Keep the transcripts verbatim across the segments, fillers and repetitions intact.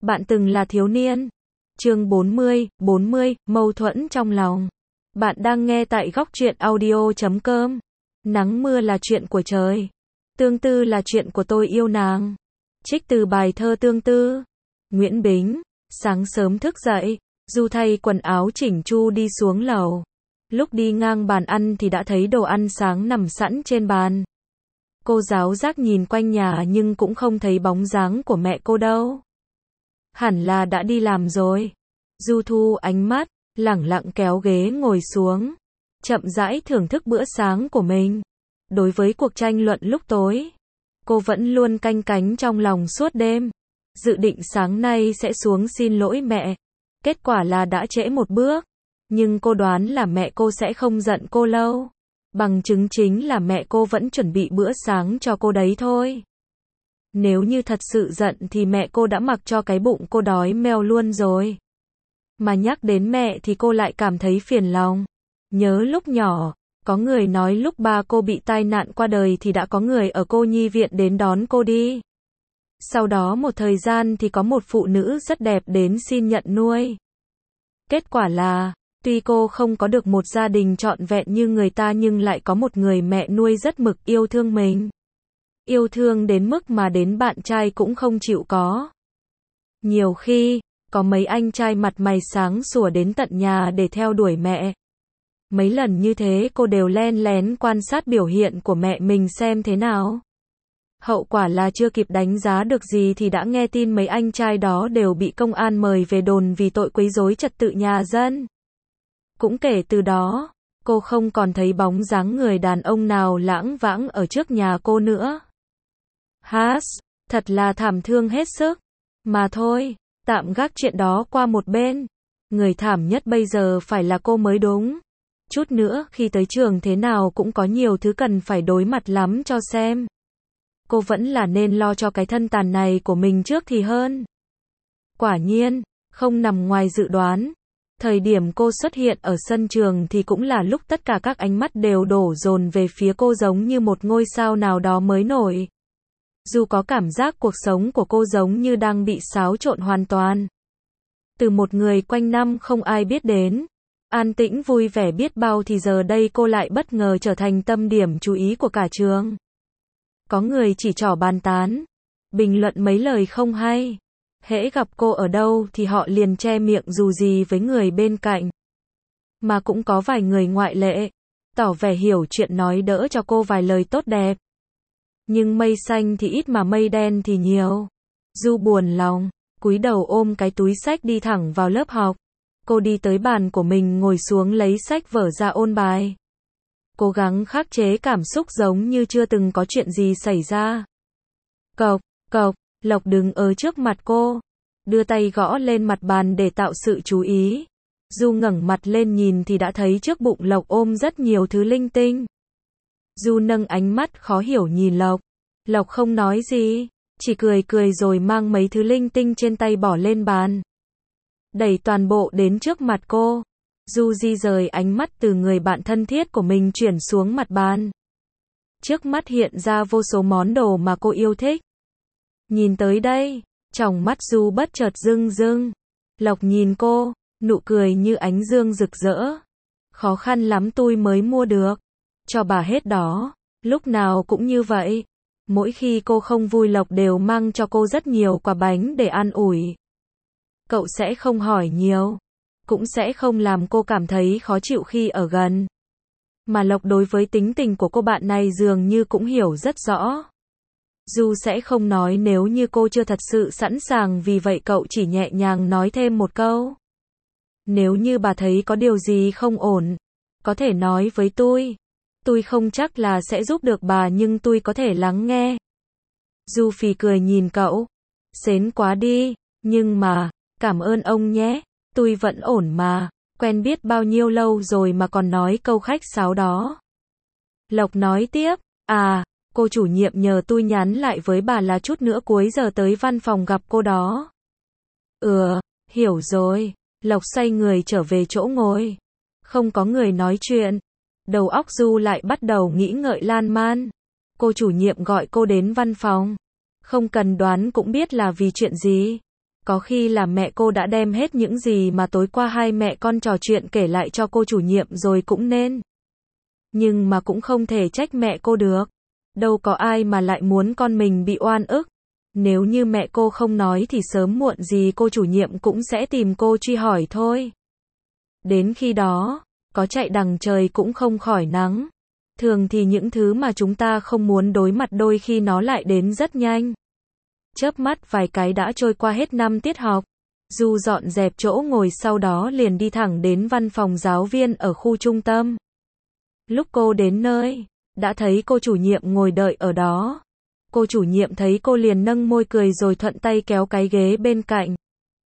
Bạn từng là thiếu niên. Chương bốn mươi, bốn mươi, mâu thuẫn trong lòng. Bạn đang nghe tại góc truyện audio chấm com. Nắng mưa là chuyện của trời. Tương tư là chuyện của tôi yêu nàng. Trích từ bài thơ Tương tư. Nguyễn Bính. Sáng sớm thức dậy, Du thay quần áo chỉnh chu đi xuống lầu. Lúc đi ngang bàn ăn thì đã thấy đồ ăn sáng nằm sẵn trên bàn. Cô giáo giác nhìn quanh nhà nhưng cũng không thấy bóng dáng của mẹ cô đâu. Hẳn là đã đi làm rồi. Du thu ánh mắt, lẳng lặng kéo ghế ngồi xuống. Chậm rãi thưởng thức bữa sáng của mình. Đối với cuộc tranh luận lúc tối, cô vẫn luôn canh cánh trong lòng suốt đêm. Dự định sáng nay sẽ xuống xin lỗi mẹ. Kết quả là đã trễ một bước. Nhưng cô đoán là mẹ cô sẽ không giận cô lâu. Bằng chứng chính là mẹ cô vẫn chuẩn bị bữa sáng cho cô đấy thôi. Nếu như thật sự giận thì mẹ cô đã mặc cho cái bụng cô đói meo luôn rồi. Mà nhắc đến mẹ thì cô lại cảm thấy phiền lòng. Nhớ lúc nhỏ, có người nói lúc ba cô bị tai nạn qua đời thì đã có người ở cô nhi viện đến đón cô đi. Sau đó một thời gian thì có một phụ nữ rất đẹp đến xin nhận nuôi. Kết quả là, tuy cô không có được một gia đình trọn vẹn như người ta nhưng lại có một người mẹ nuôi rất mực yêu thương mình. Yêu thương đến mức mà đến bạn trai cũng không chịu có. Nhiều khi, có mấy anh trai mặt mày sáng sủa đến tận nhà để theo đuổi mẹ. Mấy lần như thế cô đều len lén quan sát biểu hiện của mẹ mình xem thế nào. Hậu quả là chưa kịp đánh giá được gì thì đã nghe tin mấy anh trai đó đều bị công an mời về đồn vì tội quấy rối trật tự nhà dân. Cũng kể từ đó, cô không còn thấy bóng dáng người đàn ông nào lãng vãng ở trước nhà cô nữa. Hás, thật là thảm thương hết sức. Mà thôi, tạm gác chuyện đó qua một bên. Người thảm nhất bây giờ phải là cô mới đúng. Chút nữa khi tới trường thế nào cũng có nhiều thứ cần phải đối mặt lắm cho xem. Cô vẫn là nên lo cho cái thân tàn này của mình trước thì hơn. Quả nhiên, không nằm ngoài dự đoán. Thời điểm cô xuất hiện ở sân trường thì cũng là lúc tất cả các ánh mắt đều đổ dồn về phía cô giống như một ngôi sao nào đó mới nổi. Dù có cảm giác cuộc sống của cô giống như đang bị xáo trộn hoàn toàn. Từ một người quanh năm không ai biết đến, an tĩnh vui vẻ biết bao thì giờ đây cô lại bất ngờ trở thành tâm điểm chú ý của cả trường. Có người chỉ trỏ bàn tán, bình luận mấy lời không hay. Hễ gặp cô ở đâu thì họ liền che miệng dù gì với người bên cạnh. Mà cũng có vài người ngoại lệ, tỏ vẻ hiểu chuyện nói đỡ cho cô vài lời tốt đẹp. Nhưng mây xanh thì ít mà mây đen thì nhiều. Du buồn lòng, cúi đầu ôm cái túi sách đi thẳng vào lớp học. Cô đi tới bàn của mình ngồi xuống lấy sách vở ra ôn bài. Cố gắng khắc chế cảm xúc giống như chưa từng có chuyện gì xảy ra. Cộc, cộc, Lộc đứng ở trước mặt cô, đưa tay gõ lên mặt bàn để tạo sự chú ý. Du ngẩng mặt lên nhìn thì đã thấy trước bụng Lộc ôm rất nhiều thứ linh tinh. Du nâng ánh mắt khó hiểu nhìn Lộc. Lộc không nói gì, chỉ cười cười rồi mang mấy thứ linh tinh trên tay bỏ lên bàn. Đẩy toàn bộ đến trước mặt cô. Du di rời ánh mắt từ người bạn thân thiết của mình chuyển xuống mặt bàn. Trước mắt hiện ra vô số món đồ mà cô yêu thích. Nhìn tới đây, tròng mắt Du bất chợt rưng rưng. Lộc nhìn cô, nụ cười như ánh dương rực rỡ. Khó khăn lắm tôi mới mua được. Cho bà hết đó, lúc nào cũng như vậy. Mỗi khi cô không vui Lộc đều mang cho cô rất nhiều quà bánh để an ủi. Cậu sẽ không hỏi nhiều, cũng sẽ không làm cô cảm thấy khó chịu khi ở gần. Mà Lộc đối với tính tình của cô bạn này dường như cũng hiểu rất rõ. Du sẽ không nói nếu như cô chưa thật sự sẵn sàng, vì vậy cậu chỉ nhẹ nhàng nói thêm một câu. Nếu như bà thấy có điều gì không ổn, có thể nói với tôi. Tôi không chắc là sẽ giúp được bà nhưng tôi có thể lắng nghe. Du phì cười nhìn cậu. Xến quá đi, nhưng mà, cảm ơn ông nhé, tôi vẫn ổn mà, quen biết bao nhiêu lâu rồi mà còn nói câu khách sáo đó. Lộc nói tiếp, à, cô chủ nhiệm nhờ tôi nhắn lại với bà là chút nữa cuối giờ tới văn phòng gặp cô đó. Ừ, hiểu rồi. Lộc xoay người trở về chỗ ngồi. Không có người nói chuyện. Đầu óc Du lại bắt đầu nghĩ ngợi lan man. Cô chủ nhiệm gọi cô đến văn phòng. Không cần đoán cũng biết là vì chuyện gì. Có khi là mẹ cô đã đem hết những gì mà tối qua hai mẹ con trò chuyện kể lại cho cô chủ nhiệm rồi cũng nên. Nhưng mà cũng không thể trách mẹ cô được. Đâu có ai mà lại muốn con mình bị oan ức. Nếu như mẹ cô không nói thì sớm muộn gì cô chủ nhiệm cũng sẽ tìm cô truy hỏi thôi. Đến khi đó, có chạy đằng trời cũng không khỏi nắng. Thường thì những thứ mà chúng ta không muốn đối mặt đôi khi nó lại đến rất nhanh. Chớp mắt vài cái đã trôi qua hết năm tiết học. Du dọn dẹp chỗ ngồi sau đó liền đi thẳng đến văn phòng giáo viên ở khu trung tâm. Lúc cô đến nơi, đã thấy cô chủ nhiệm ngồi đợi ở đó. Cô chủ nhiệm thấy cô liền nâng môi cười rồi thuận tay kéo cái ghế bên cạnh.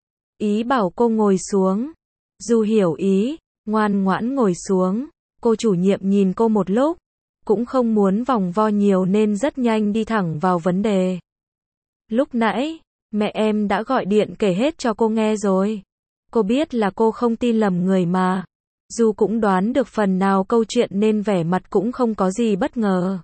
Ý bảo cô ngồi xuống. Du hiểu ý, ngoan ngoãn ngồi xuống. Cô chủ nhiệm nhìn cô một lúc, cũng không muốn vòng vo nhiều nên rất nhanh đi thẳng vào vấn đề. Lúc nãy, mẹ em đã gọi điện kể hết cho cô nghe rồi. Cô biết là cô không tin lầm người mà. Du cũng đoán được phần nào câu chuyện nên vẻ mặt cũng không có gì bất ngờ.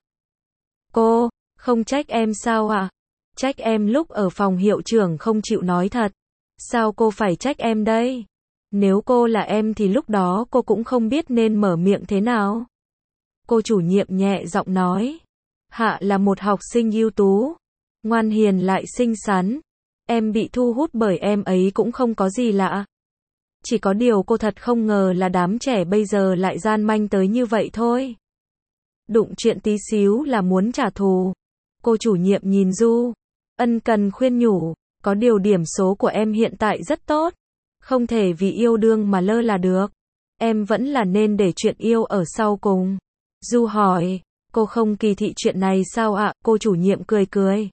Cô, không trách em sao ạ? À? Trách em lúc ở phòng hiệu trưởng không chịu nói thật. Sao cô phải trách em đây? Nếu cô là em thì lúc đó cô cũng không biết nên mở miệng thế nào. Cô chủ nhiệm nhẹ giọng nói. Hạ là một học sinh ưu tú, ngoan hiền lại xinh xắn. Em bị thu hút bởi em ấy cũng không có gì lạ. Chỉ có điều cô thật không ngờ là đám trẻ bây giờ lại gian manh tới như vậy thôi. Đụng chuyện tí xíu là muốn trả thù. Cô chủ nhiệm nhìn Du, ân cần khuyên nhủ, có điều điểm số của em hiện tại rất tốt. Không thể vì yêu đương mà lơ là được. Em vẫn là nên để chuyện yêu ở sau cùng. Du hỏi, cô không kỳ thị chuyện này sao ạ? À? Cô chủ nhiệm cười cười.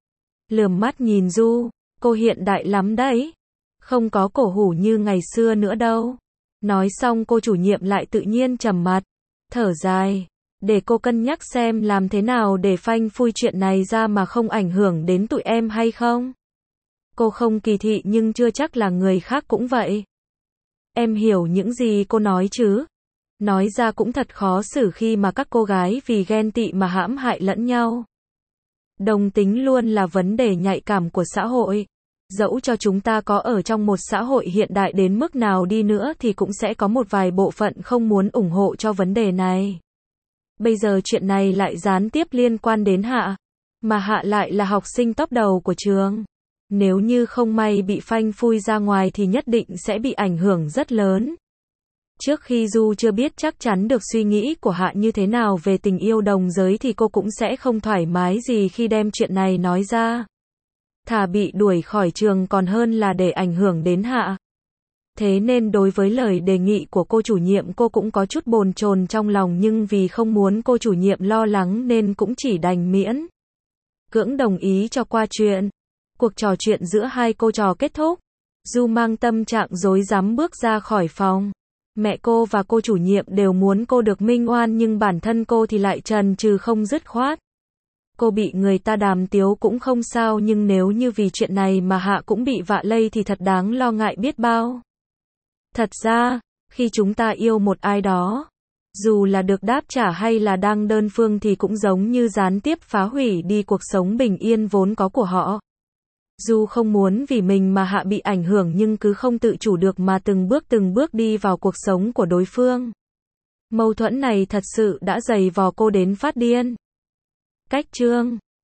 Lườm mắt nhìn Du, cô hiện đại lắm đấy. Không có cổ hủ như ngày xưa nữa đâu. Nói xong cô chủ nhiệm lại tự nhiên trầm mặt, thở dài. Để cô cân nhắc xem làm thế nào để phanh phui chuyện này ra mà không ảnh hưởng đến tụi em hay không. Cô không kỳ thị nhưng chưa chắc là người khác cũng vậy. Em hiểu những gì cô nói chứ? Nói ra cũng thật khó xử khi mà các cô gái vì ghen tị mà hãm hại lẫn nhau. Đồng tính luôn là vấn đề nhạy cảm của xã hội. Dẫu cho chúng ta có ở trong một xã hội hiện đại đến mức nào đi nữa thì cũng sẽ có một vài bộ phận không muốn ủng hộ cho vấn đề này. Bây giờ chuyện này lại gián tiếp liên quan đến Hạ. Mà Hạ lại là học sinh top đầu của trường. Nếu như không may bị phanh phui ra ngoài thì nhất định sẽ bị ảnh hưởng rất lớn. Trước khi Du chưa biết chắc chắn được suy nghĩ của Hạ như thế nào về tình yêu đồng giới thì cô cũng sẽ không thoải mái gì khi đem chuyện này nói ra. Thà bị đuổi khỏi trường còn hơn là để ảnh hưởng đến Hạ. Thế nên đối với lời đề nghị của cô chủ nhiệm cô cũng có chút bồn chồn trong lòng nhưng vì không muốn cô chủ nhiệm lo lắng nên cũng chỉ đành miễn cưỡng đồng ý cho qua chuyện. Cuộc trò chuyện giữa hai cô trò kết thúc. Du mang tâm trạng rối rắm bước ra khỏi phòng. Mẹ cô và cô chủ nhiệm đều muốn cô được minh oan nhưng bản thân cô thì lại chần chừ không dứt khoát. Cô bị người ta đàm tiếu cũng không sao nhưng nếu như vì chuyện này mà Hạ cũng bị vạ lây thì thật đáng lo ngại biết bao. Thật ra, khi chúng ta yêu một ai đó, dù là được đáp trả hay là đang đơn phương thì cũng giống như gián tiếp phá hủy đi cuộc sống bình yên vốn có của họ. Dù không muốn vì mình mà Hạ bị ảnh hưởng nhưng cứ không tự chủ được mà từng bước từng bước đi vào cuộc sống của đối phương. Mâu thuẫn này thật sự đã dày vò cô đến phát điên. Cách chương